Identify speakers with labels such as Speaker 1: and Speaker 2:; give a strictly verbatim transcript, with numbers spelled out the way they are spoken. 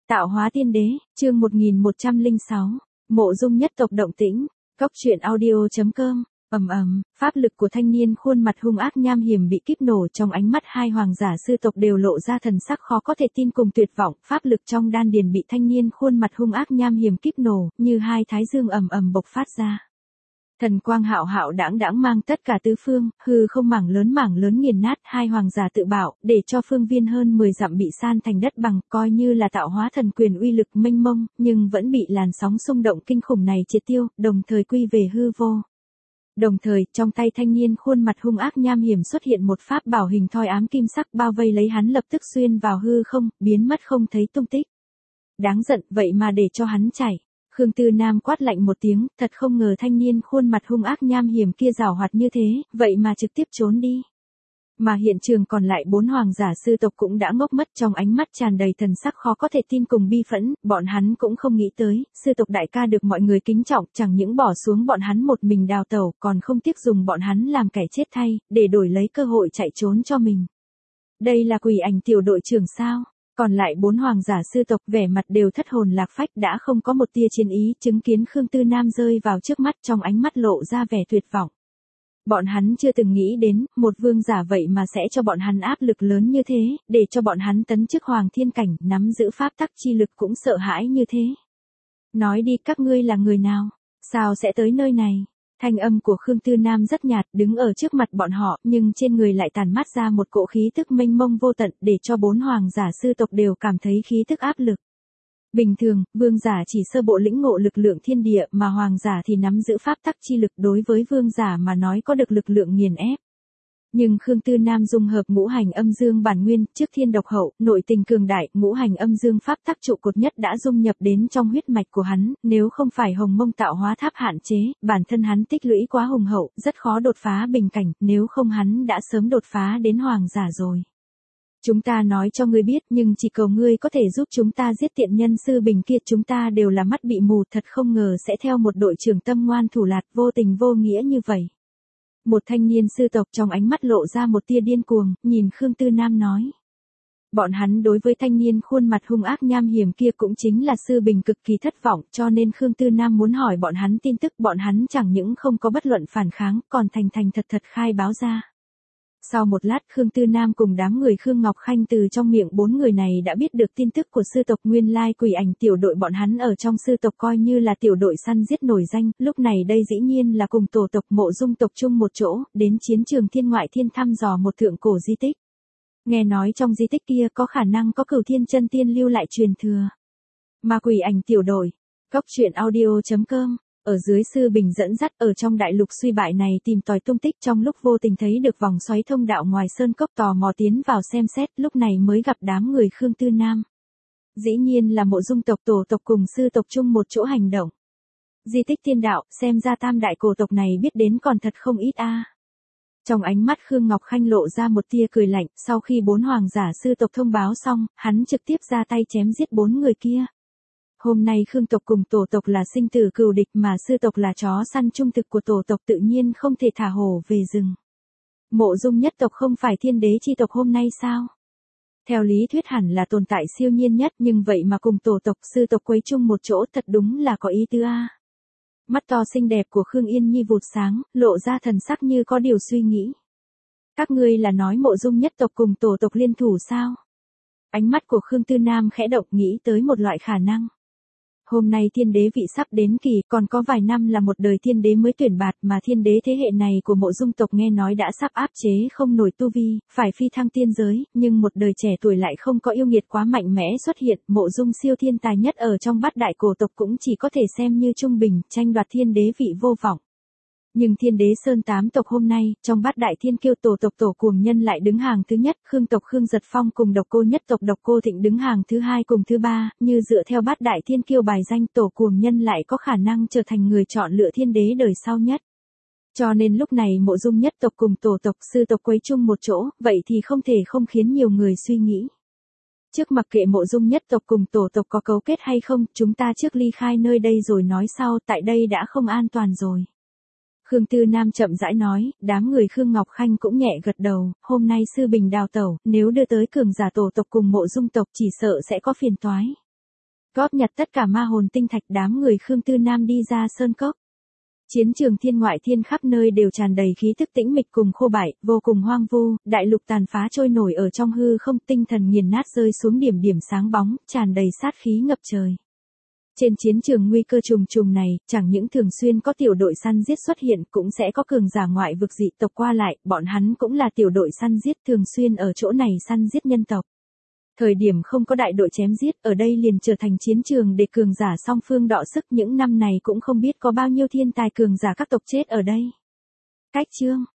Speaker 1: Tạo hóa tiên đế, chương một nghìn một trăm lẻ sáu, Mộ Dung nhất tộc động tĩnh, Cốc truyện audio chấm com. Ầm ầm, pháp lực của thanh niên khuôn mặt hung ác nham hiểm bị kíp nổ, trong ánh mắt hai hoàng giả sư tộc đều lộ ra thần sắc khó có thể tin cùng tuyệt vọng, pháp lực trong đan điền bị thanh niên khuôn mặt hung ác nham hiểm kíp nổ, như hai thái dương ầm ầm bộc phát ra. Thần quang hạo hạo đãng đãng mang tất cả tứ phương, hư không mảng lớn mảng lớn nghiền nát, hai hoàng giả tự bảo, để cho phương viên hơn mười dặm bị san thành đất bằng, coi như là tạo hóa thần quyền uy lực mênh mông, nhưng vẫn bị làn sóng xung động kinh khủng này triệt tiêu, đồng thời quy về hư vô. Đồng thời, trong tay thanh niên khuôn mặt hung ác nham hiểm xuất hiện một pháp bảo hình thoi ám kim sắc bao vây lấy hắn, lập tức xuyên vào hư không, biến mất không thấy tung tích. Đáng giận, vậy mà để cho hắn chạy. Khương Tư Nam quát lạnh một tiếng, thật không ngờ thanh niên khuôn mặt hung ác nham hiểm kia giảo hoạt như thế, vậy mà trực tiếp trốn đi. Mà hiện trường còn lại bốn hoàng giả sư tộc cũng đã ngốc mất, trong ánh mắt tràn đầy thần sắc khó có thể tin cùng bi phẫn, bọn hắn cũng không nghĩ tới, sư tộc đại ca được mọi người kính trọng, chẳng những bỏ xuống bọn hắn một mình đào tẩu, còn không tiếc dùng bọn hắn làm kẻ chết thay, để đổi lấy cơ hội chạy trốn cho mình. Đây là Quỷ Ảnh tiểu đội trưởng sao? Còn lại bốn hoàng giả sư tộc vẻ mặt đều thất hồn lạc phách, đã không có một tia chiến ý, chứng kiến Khương Tư Nam rơi vào trước mắt, trong ánh mắt lộ ra vẻ tuyệt vọng. Bọn hắn chưa từng nghĩ đến, một vương giả vậy mà sẽ cho bọn hắn áp lực lớn như thế, để cho bọn hắn tấn chức hoàng thiên cảnh, nắm giữ pháp tắc chi lực cũng sợ hãi như thế. Nói đi, các ngươi là người nào? Sao sẽ tới nơi này? Thanh âm của Khương Tư Nam rất nhạt, đứng ở trước mặt bọn họ, nhưng trên người lại tàn mát ra một cỗ khí tức mênh mông vô tận, để cho bốn hoàng giả sư tộc đều cảm thấy khí tức áp lực. Bình thường, vương giả chỉ sơ bộ lĩnh ngộ lực lượng thiên địa, mà hoàng giả thì nắm giữ pháp tắc chi lực, đối với vương giả mà nói có được lực lượng nghiền ép. Nhưng Khương Tư Nam dung hợp ngũ hành âm dương bản nguyên, trước thiên độc hậu, nội tình cường đại, ngũ hành âm dương pháp tắc trụ cột nhất đã dung nhập đến trong huyết mạch của hắn, nếu không phải hồng mông tạo hóa tháp hạn chế, bản thân hắn tích lũy quá hùng hậu, rất khó đột phá bình cảnh, nếu không hắn đã sớm đột phá đến hoàng giả rồi. Chúng ta nói cho ngươi biết, nhưng chỉ cầu ngươi có thể giúp chúng ta giết tiện nhân sư bình kia, chúng ta đều là mắt bị mù, thật không ngờ sẽ theo một đội trưởng tâm ngoan thủ lạt, vô tình vô nghĩa như vậy. Một thanh niên sư tộc trong ánh mắt lộ ra một tia điên cuồng, nhìn Khương Tư Nam nói. Bọn hắn đối với thanh niên khuôn mặt hung ác nham hiểm kia cũng chính là sư bình cực kỳ thất vọng, cho nên Khương Tư Nam muốn hỏi bọn hắn tin tức, bọn hắn chẳng những không có bất luận phản kháng, còn thành thành thật thật khai báo ra. Sau một lát, Khương Tư Nam cùng đám người Khương Ngọc Khanh từ trong miệng bốn người này đã biết được tin tức của sư tộc nguyên lai Quỷ Ảnh tiểu đội, bọn hắn ở trong sư tộc coi như là tiểu đội săn giết nổi danh, lúc này đây dĩ nhiên là cùng tổ tộc Mộ Dung tộc chung một chỗ, đến chiến trường thiên ngoại thiên thăm dò một thượng cổ di tích. Nghe nói trong di tích kia có khả năng có Cửu Thiên chân tiên lưu lại truyền thừa. Mà Quỷ Ảnh tiểu đội, Cốc truyện audio chấm com. Ở dưới sư bình dẫn dắt, ở trong đại lục suy bại này tìm tòi tung tích, trong lúc vô tình thấy được vòng xoáy thông đạo ngoài sơn cốc, tò mò tiến vào xem xét, lúc này mới gặp đám người Khương Tư Nam. Dĩ nhiên là Mộ Dung tộc tổ tộc cùng sư tộc chung một chỗ hành động. Di tích thiên đạo, xem ra tam đại cổ tộc này biết đến còn thật không ít a. Trong ánh mắt Khương Ngọc Khanh lộ ra một tia cười lạnh, sau khi bốn hoàng giả sư tộc thông báo xong, hắn trực tiếp ra tay chém giết bốn người kia. Hôm nay Khương tộc cùng tổ tộc là sinh tử cừu địch, mà sư tộc là chó săn trung thực của tổ tộc, tự nhiên không thể thả hổ về rừng. Mộ Dung nhất tộc không phải thiên đế chi tộc hôm nay sao? Theo lý thuyết hẳn là tồn tại siêu nhiên nhất, nhưng vậy mà cùng tổ tộc sư tộc quấy chung một chỗ, thật đúng là có ý tứ a. Mắt to xinh đẹp của Khương Yên Nhi vụt sáng, lộ ra thần sắc như có điều suy nghĩ. Các ngươi là nói Mộ Dung nhất tộc cùng tổ tộc liên thủ sao? Ánh mắt của Khương Tư Nam khẽ động, nghĩ tới một loại khả năng. Hôm nay thiên đế vị sắp đến kỳ, còn có vài năm là một đời thiên đế mới tuyển bạt, mà thiên đế thế hệ này của Mộ Dung tộc nghe nói đã sắp áp chế không nổi tu vi, phải phi thăng tiên giới, nhưng một đời trẻ tuổi lại không có yêu nghiệt quá mạnh mẽ xuất hiện, Mộ Dung siêu thiên tài nhất ở trong bát đại cổ tộc cũng chỉ có thể xem như trung bình, tranh đoạt thiên đế vị vô vọng. Nhưng thiên đế sơn tám tộc hôm nay, trong bát đại thiên kiêu tổ tộc tổ cuồng nhân lại đứng hàng thứ nhất, Khương tộc Khương Giật Phong cùng độc cô nhất tộc độc cô Thịnh đứng hàng thứ hai cùng thứ ba, như dựa theo bát đại thiên kiêu bài danh, tổ cuồng nhân lại có khả năng trở thành người chọn lựa thiên đế đời sau nhất. Cho nên lúc này Mộ Dung nhất tộc cùng tổ tộc sư tộc quấy chung một chỗ, vậy thì không thể không khiến nhiều người suy nghĩ. Trước mặc kệ Mộ Dung nhất tộc cùng tổ tộc có cấu kết hay không, chúng ta trước ly khai nơi đây rồi nói sau, tại đây đã không an toàn rồi. Khương Tư Nam chậm rãi nói, đám người Khương Ngọc Khanh cũng nhẹ gật đầu, hôm nay sư bình đào tẩu, nếu đưa tới cường giả tổ tộc cùng Mộ Dung tộc chỉ sợ sẽ có phiền toái. Góp nhặt tất cả ma hồn tinh thạch, đám người Khương Tư Nam đi ra sơn cốc. Chiến trường thiên ngoại thiên khắp nơi đều tràn đầy khí thức tĩnh mịch cùng khô bại, vô cùng hoang vu, đại lục tàn phá trôi nổi ở trong hư không, tinh thần nghiền nát rơi xuống điểm điểm sáng bóng, tràn đầy sát khí ngập trời. Trên chiến trường nguy cơ trùng trùng này, chẳng những thường xuyên có tiểu đội săn giết xuất hiện, cũng sẽ có cường giả ngoại vực dị tộc qua lại, bọn hắn cũng là tiểu đội săn giết thường xuyên ở chỗ này săn giết nhân tộc. Thời điểm không có đại đội chém giết, ở đây liền trở thành chiến trường để cường giả song phương đọ sức, những năm này cũng không biết có bao nhiêu thiên tài cường giả các tộc chết ở đây. Cách chương